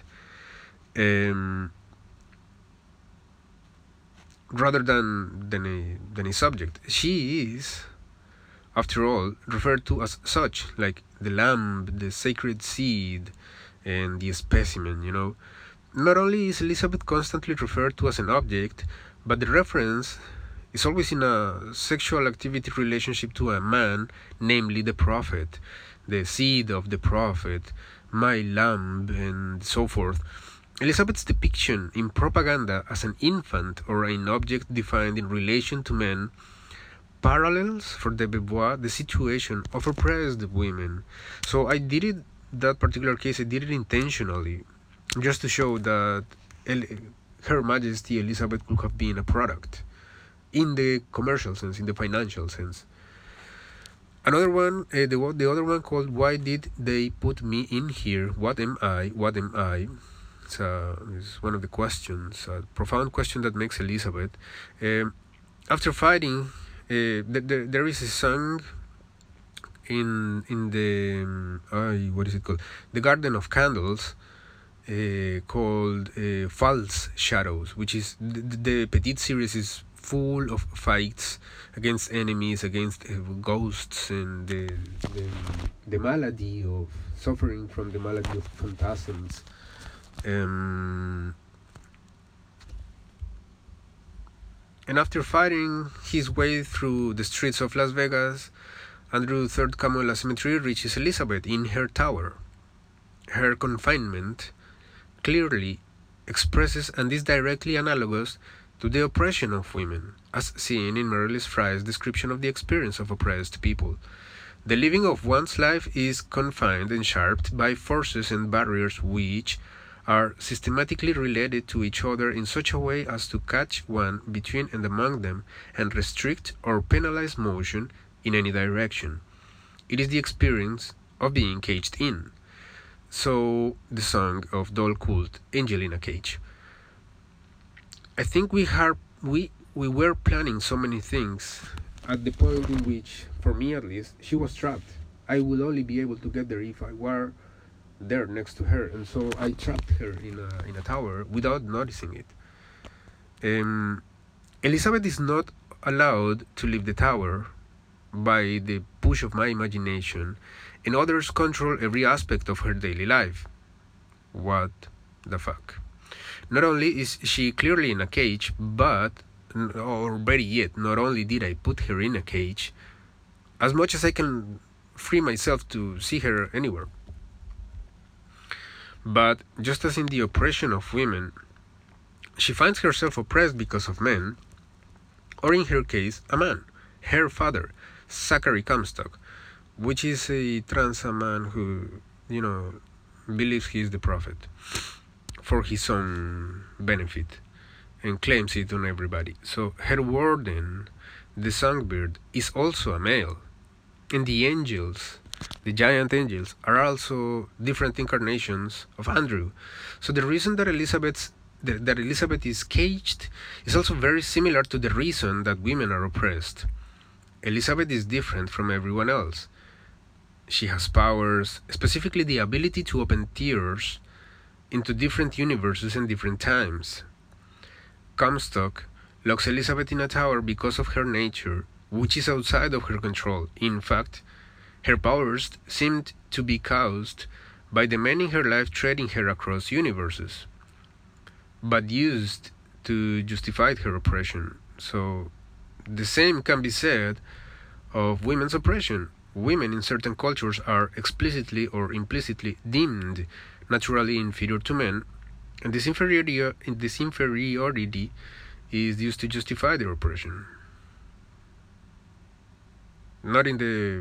Rather than a subject. She is, after all, referred to as such, like the lamb, the sacred seed, and the specimen, Not only is Elizabeth constantly referred to as an object, but the reference is always in a sexual activity relationship to a man, namely the prophet, the seed of the prophet, my lamb, and so forth. Elizabeth's depiction in propaganda as an infant or an object defined in relation to men parallels for de Beauvoir the situation of oppressed women. So that particular case, I did it intentionally, just to show that Her Majesty Elizabeth could have been a product, in the commercial sense, in the financial sense. Another one, the other one called Why Did They Put Me In Here? What am I? What am I? It's one of the questions, a profound question that makes Elizabeth. After fighting, there is a song in the what is it called? The Garden of Candles, called False Shadows, which is the Petite series is full of fights against enemies, against ghosts, and the malady of suffering from the malady of phantasms. And after fighting his way through the streets of Las Vegas, Andrew Third Camulla Cemetery reaches Elizabeth in her tower. Her confinement clearly expresses and is directly analogous to the oppression of women, as seen in Merylis Fry's description of the experience of oppressed people. The living of one's life is confined and shaped by forces and barriers which are systematically related to each other in such a way as to catch one between and among them and restrict or penalize motion in any direction. It is the experience of being caged in. So the song of Doll Cult, Angel in a Cage. I think we were planning so many things at the point in which, for me at least, she was trapped. I would only be able to get there if I were there next to her, and so I trapped her in a tower without noticing it. Elizabeth is not allowed to leave the tower by the push of my imagination, and others control every aspect of her daily life. What the fuck? Not only is she clearly in a cage, or better yet, not only did I put her in a cage, as much as I can free myself to see her anywhere. But just as in the oppression of women, she finds herself oppressed because of men, or in her case, a man, her father, Zachary Comstock, which is a trans man who, believes he is the prophet for his own benefit and claims it on everybody. So her warden, the songbird, is also a male, and the angels, the giant angels, are also different incarnations of Andrew. So the reason that Elizabeth is caged is also very similar to the reason that women are oppressed. Elizabeth is different from everyone else. She has powers, specifically the ability to open tears into different universes and different times. Comstock locks Elizabeth in a tower because of her nature, which is outside of her control. In fact, her powers seemed to be caused by the men in her life trading her across universes, but used to justify her oppression. So, the same can be said of women's oppression. Women in certain cultures are explicitly or implicitly deemed naturally inferior to men, and this inferiority is used to justify their oppression. Not in the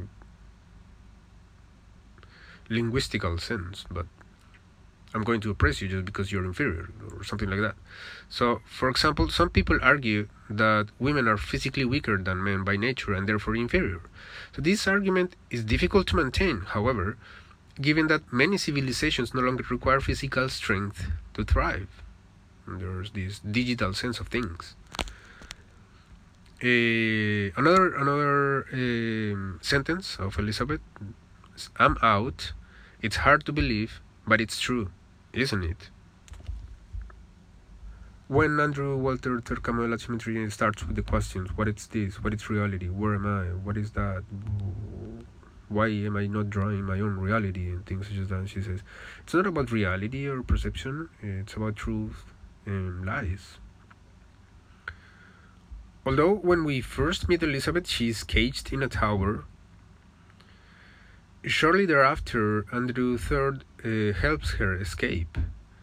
linguistical sense, but I'm going to oppress you just because you're inferior, or something like that. So, for example, some people argue that women are physically weaker than men by nature and therefore inferior. So this argument is difficult to maintain, however, given that many civilizations no longer require physical strength to thrive. And there's this digital sense of things. Another sentence of Elizabeth: "I'm out. It's hard to believe, but it's true, isn't it?" When Andrew Walter Tercamuela Symmetry starts with the questions, what is this? What is reality? Where am I? What is that? Why am I not drawing my own reality? And things such as that. She says, it's not about reality or perception, it's about truth and lies. Although when we first meet Elizabeth, she is caged in a tower, shortly thereafter, Andrew III helps her escape.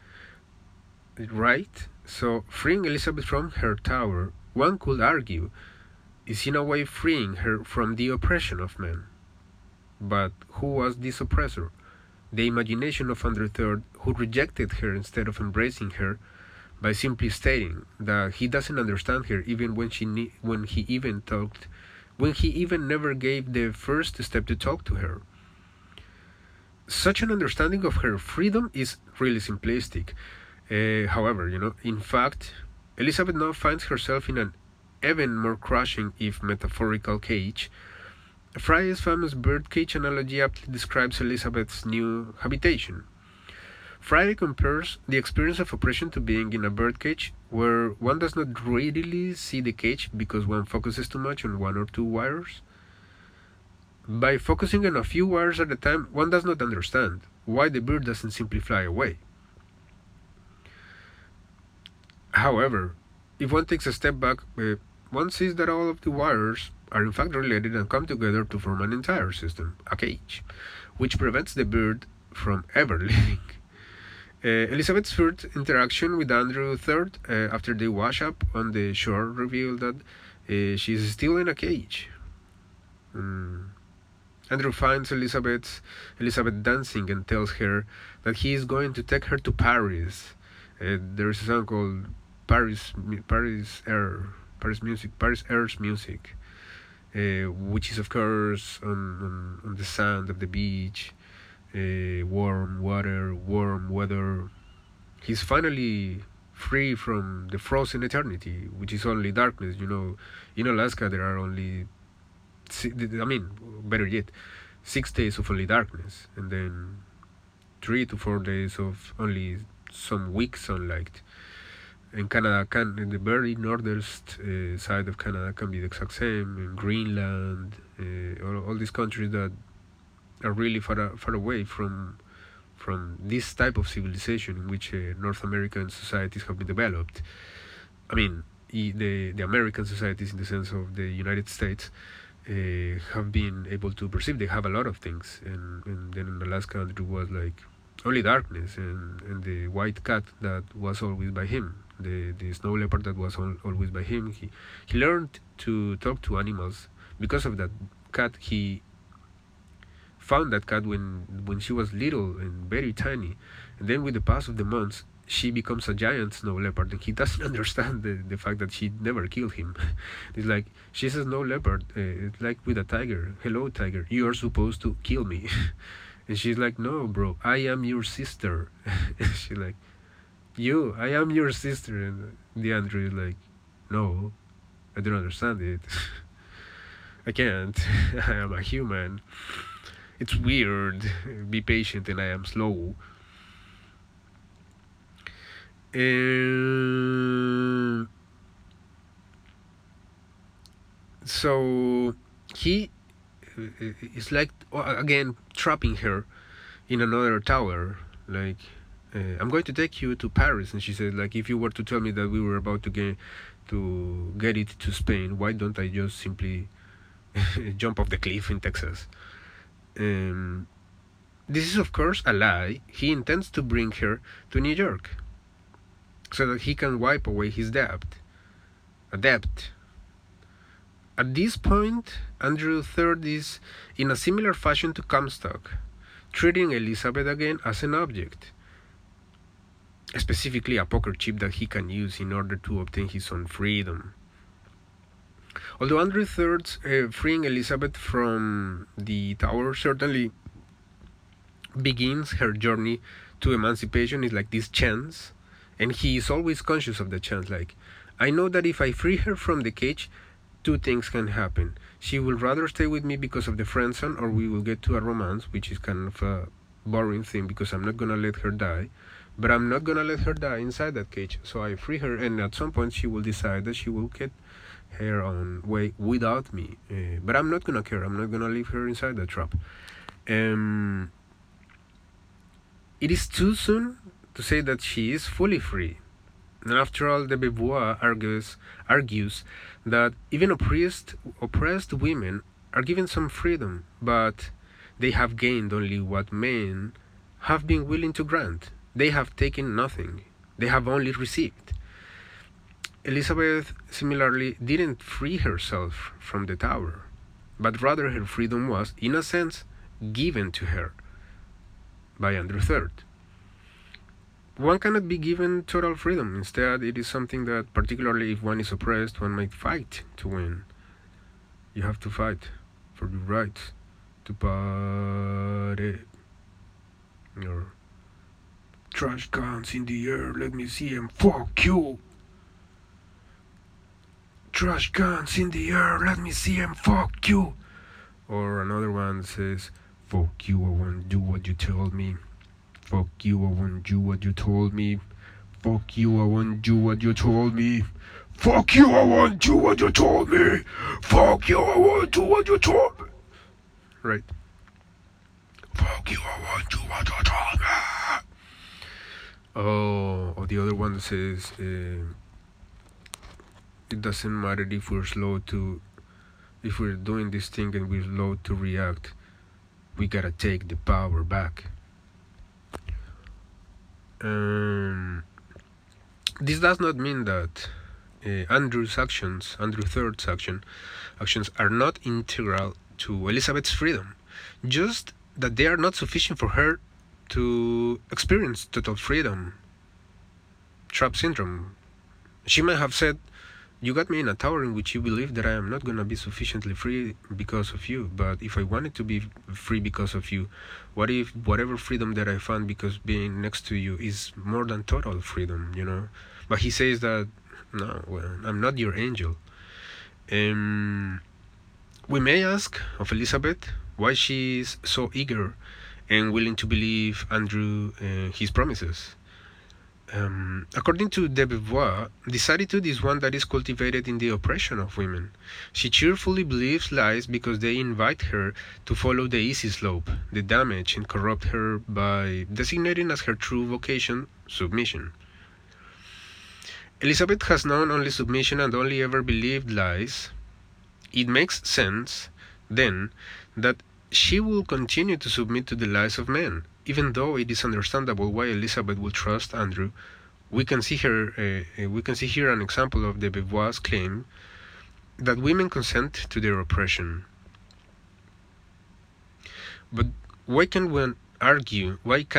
Right? So, freeing Elizabeth from her tower, one could argue, is in a way freeing her from the oppression of men. But who was this oppressor? The imagination of Andrew III, who rejected her instead of embracing her by simply stating that he doesn't understand her even when he even never gave the first step to talk to her. Such an understanding of her freedom is really simplistic. However, in fact, Elizabeth now finds herself in an even more crushing, if metaphorical, cage. Frye's famous birdcage analogy aptly describes Elizabeth's new habitation. Frye compares the experience of oppression to being in a birdcage where one does not readily see the cage because one focuses too much on one or two wires. By focusing on a few wires at a time, one does not understand why the bird doesn't simply fly away. However, if one takes a step back, one sees that all of the wires are in fact related and come together to form an entire system, a cage, which prevents the bird from ever leaving. Elizabeth's first interaction with Andrew III after they wash up on the shore revealed that she is still in a cage. Andrew finds Elizabeth dancing and tells her that he is going to take her to Paris. There is a song called Paris Air's Music, which is of course on the sand of the beach. Warm water, warm weather. He's finally free from the frozen eternity, which is only darkness. In Alaska there are only, better yet, 6 days of only darkness, and then 3 to 4 days of only some weak sunlight. In Canada, in the very northernest side of Canada, can be the exact same. In Greenland, all these countries that are really far away from this type of civilization in which North American societies have been developed. The American societies, in the sense of the United States, have been able to perceive. They have a lot of things, and then in Alaska, Andrew was like only darkness and the white cat that was always by him, the snow leopard that was always by him. He learned to talk to animals because of that cat. He found that cat when she was little and very tiny, and then with the pass of the months she becomes a giant snow leopard, and he doesn't understand the fact that she never killed him. It's like, she's a snow leopard, it's like with a tiger. Hello tiger, you are supposed to kill me. And she's like, no bro, I am your sister. And she's like, I am your sister. And the Andrew is like, no, I don't understand it. I can't. I am a human. It's weird. Be patient, and I am slow. And so he is like again trapping her in another tower. Like, I'm going to take you to Paris, and she said, like, if you were to tell me that we were about to get it to Spain, why don't I just simply jump off the cliff in Texas? This is, of course, a lie. He intends to bring her to New York so that he can wipe away his debt. A debt. At this point, Andrew III is in a similar fashion to Comstock, treating Elizabeth again as an object, specifically a poker chip that he can use in order to obtain his own freedom. Although Andrew III's freeing Elizabeth from the tower certainly begins her journey to emancipation, is like this chance, and he is always conscious of the chance. Like, I know that if I free her from the cage, two things can happen. She will rather stay with me because of the friend zone, or we will get to a romance, which is kind of a boring thing because I'm not gonna let her die. But I'm not gonna let her die inside that cage, so I free her, and at some point she will decide that she will get her own way without me. But I'm not gonna care. I'm not gonna leave her inside the trap. It is too soon to say that she is fully free. And after all, de Beauvoir argues that even oppressed women are given some freedom, but they have gained only what men have been willing to grant. They have taken nothing. They have only received. Elizabeth, similarly, didn't free herself from the tower, but rather her freedom was, in a sense, given to her by Andrew III. One cannot be given total freedom. Instead, it is something that, particularly if one is oppressed, one might fight to win. You have to fight for the right to party. Or trash cans in the air, let me see them. Fuck you! Trash cans in the air, let me see them. Fuck you! Or another one says, fuck you, I won't do what you told me. Fuck you, I won't do what you told me. Fuck you, I won't do what you told me. Fuck you, I won't do what you told me. Fuck you, I won't do what you told me. Right. Fuck you, I won't do what you told me. Oh, the other one says, it doesn't matter if we're doing this thing and we're slow to react. We gotta take the power back. This does not mean that Andrew III's actions are not integral to Elizabeth's freedom, just that they are not sufficient for her to experience total freedom. Trap syndrome. She might have said, you got me in a tower in which you believe that I am not gonna be sufficiently free because of you, but if I wanted to be free because of you, what if whatever freedom that I found because being next to you is more than total freedom, you know? But he says that, no, well, I'm not your angel. We may ask of Elizabeth why she is so eager and willing to believe Andrew his promises. According to de Beauvoir, this attitude is one that is cultivated in the oppression of women. She cheerfully believes lies because they invite her to follow the easy slope, the damage, and corrupt her by designating as her true vocation submission. Elizabeth has known only submission and only ever believed lies. It makes sense, then, that she will continue to submit to the lies of men. Even though it is understandable why Elizabeth will trust Andrew, we can see here an example of de Beauvoir's claim that women consent to their oppression. But why can't one argue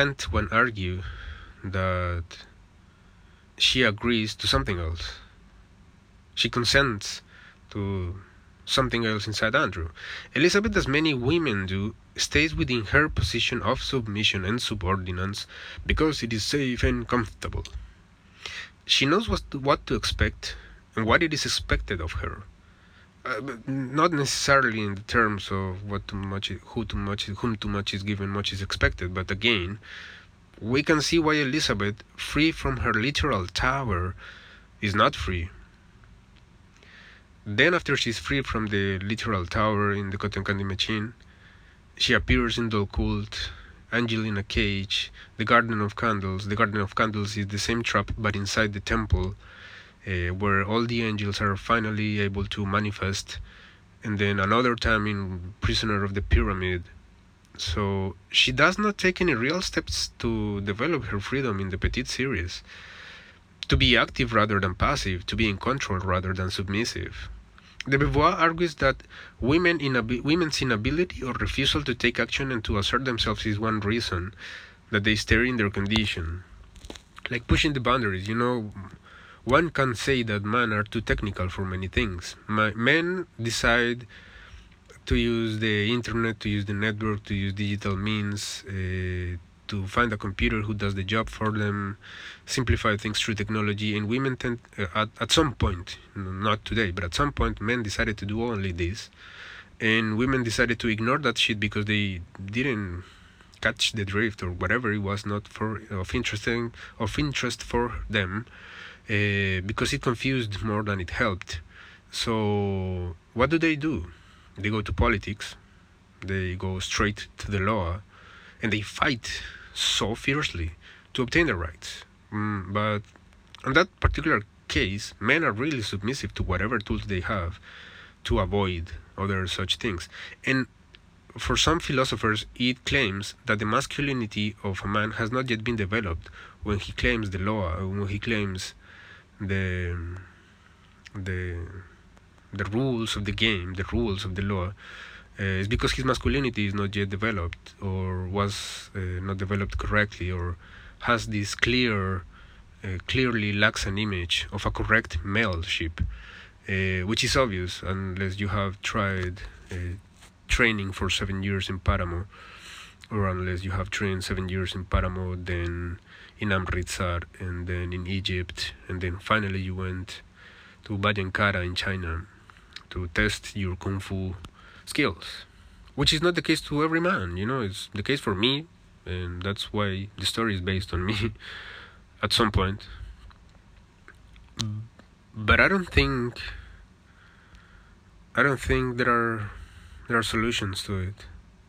that she agrees to something else? She consents to something else inside Andrew. Elizabeth, as many women do, stays within her position of submission and subordinance because it is safe and comfortable. She knows what to expect and what it is expected of her. But not necessarily in the terms of what too much, whom too much is given, much is expected. But again, we can see why Elizabeth, free from her literal tower, is not free. Then, after she's free from the literal tower in the cotton candy machine, she appears in the occult, Angel in a cage, the Garden of Candles. The Garden of Candles is the same trap, but inside the temple, where all the angels are finally able to manifest. And then another time in Prisoner of the Pyramid. So she does not take any real steps to develop her freedom in the Petite series. To be active rather than passive, to be in control rather than submissive. De Beauvoir argues that women's inability or refusal to take action and to assert themselves is one reason that they stay in their condition. Like pushing the boundaries, one can say that men are too technical for many things. Men decide to use the internet, to use the network, to use digital means, to find a computer who does the job for them, simplify things through technology. And women tend, at some point, not today, but at some point, men decided to do only this. And women decided to ignore that shit because they didn't catch the drift or whatever. It was not of interest for them, because it confused more than it helped. So what do? They go to politics, they go straight to the law, and they fight so fiercely to obtain their rights. But in that particular case, men are really submissive to whatever tools they have to avoid other such things. And for some philosophers, it claims that the masculinity of a man has not yet been developed when he claims the law, when he claims the rules of the game, the rules of the law, is because his masculinity is not yet developed, or was not developed correctly, or has this clearly lacks an image of a correct maleship, which is obvious unless you have tried training for 7 years in Paramo, or unless you have trained 7 years in Paramo, then in Amritsar, and then in Egypt, and then finally you went to Bajankara in China to test your kung fu skills, which is not the case to every man. It's the case for me, and that's why the story is based on me at some point. But I don't think there are solutions to it.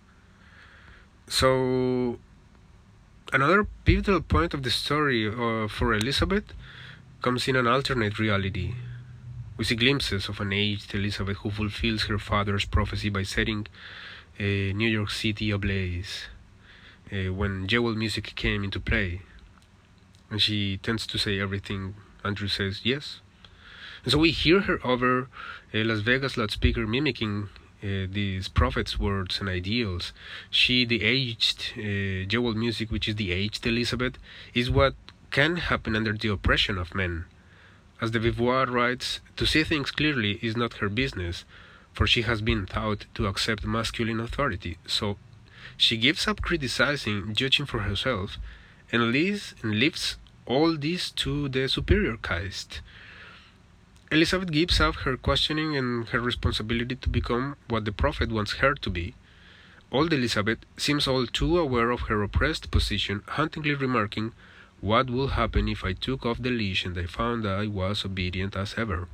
So another pivotal point of the story for Elizabeth comes in an alternate reality. We see glimpses of an aged Elizabeth who fulfills her father's prophecy by setting New York City ablaze when jewel music came into play. And she tends to say everything Andrew says yes. And so we hear her over a Las Vegas loudspeaker mimicking these prophets' words and ideals. She, the aged jewel music, which is the aged Elizabeth, is what can happen under the oppression of men. As de Beauvoir writes, to see things clearly is not her business, for she has been taught to accept masculine authority. So she gives up criticizing, judging for herself, and lifts all this to the superior caste. Elizabeth gives up her questioning and her responsibility to become what the prophet wants her to be. Old Elizabeth seems all too aware of her oppressed position, hauntingly remarking, "What would happen if I took off the leash and I found I was obedient as ever?"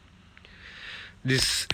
This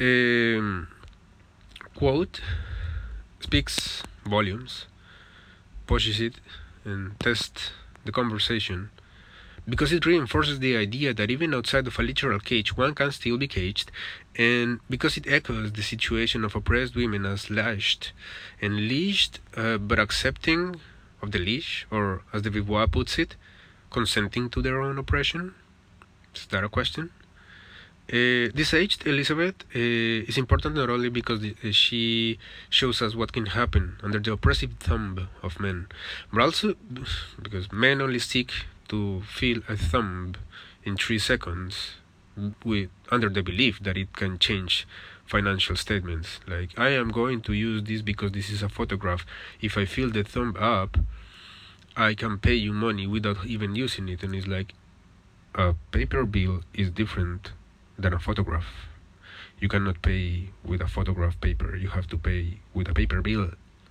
quote speaks volumes, pushes it, and tests the conversation, because it reinforces the idea that even outside of a literal cage, one can still be caged, and because it echoes the situation of oppressed women as lashed and leashed, but accepting of the leash, or as de Beauvoir puts it, consenting to their own oppression. Is that a question? This aged Elizabeth is important not only because she shows us what can happen under the oppressive thumb of men, but also because men only seek to feel a thumb in 3 seconds under the belief that it can change financial statements. Like, I am going to use this because this is a photograph. If I feel the thumb up, I can pay you money without even using it. And it's like, a paper bill is different than a photograph. You cannot pay with a photograph paper. You have to pay with a paper bill.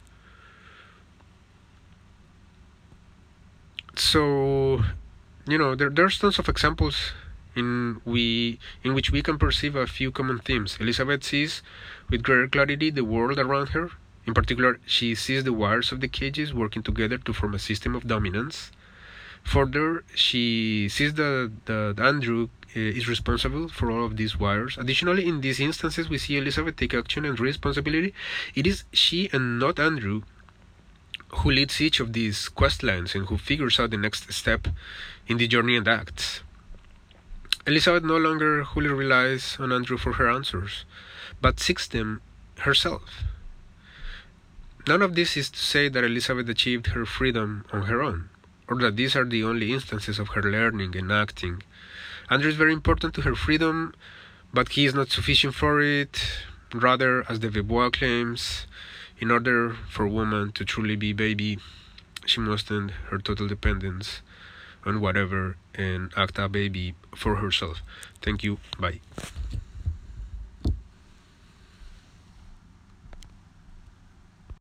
So, there's tons of examples in which we can perceive a few common themes. Elizabeth sees with greater clarity the world around her. In particular, she sees the wires of the cages working together to form a system of dominance. Further, she sees that Andrew is responsible for all of these wires. Additionally, in these instances, we see Elizabeth take action and responsibility. It is she and not Andrew who leads each of these quest lines and who figures out the next step in the journey and acts. Elizabeth no longer wholly relies on Andrew for her answers, but seeks them herself. None of this is to say that Elizabeth achieved her freedom on her own, or that these are the only instances of her learning and acting. Andrew is very important to her freedom, but he is not sufficient for it. Rather, as the Vebois claims, in order for woman to truly be baby, she must end her total dependence on whatever and act a baby for herself. Thank you. Bye.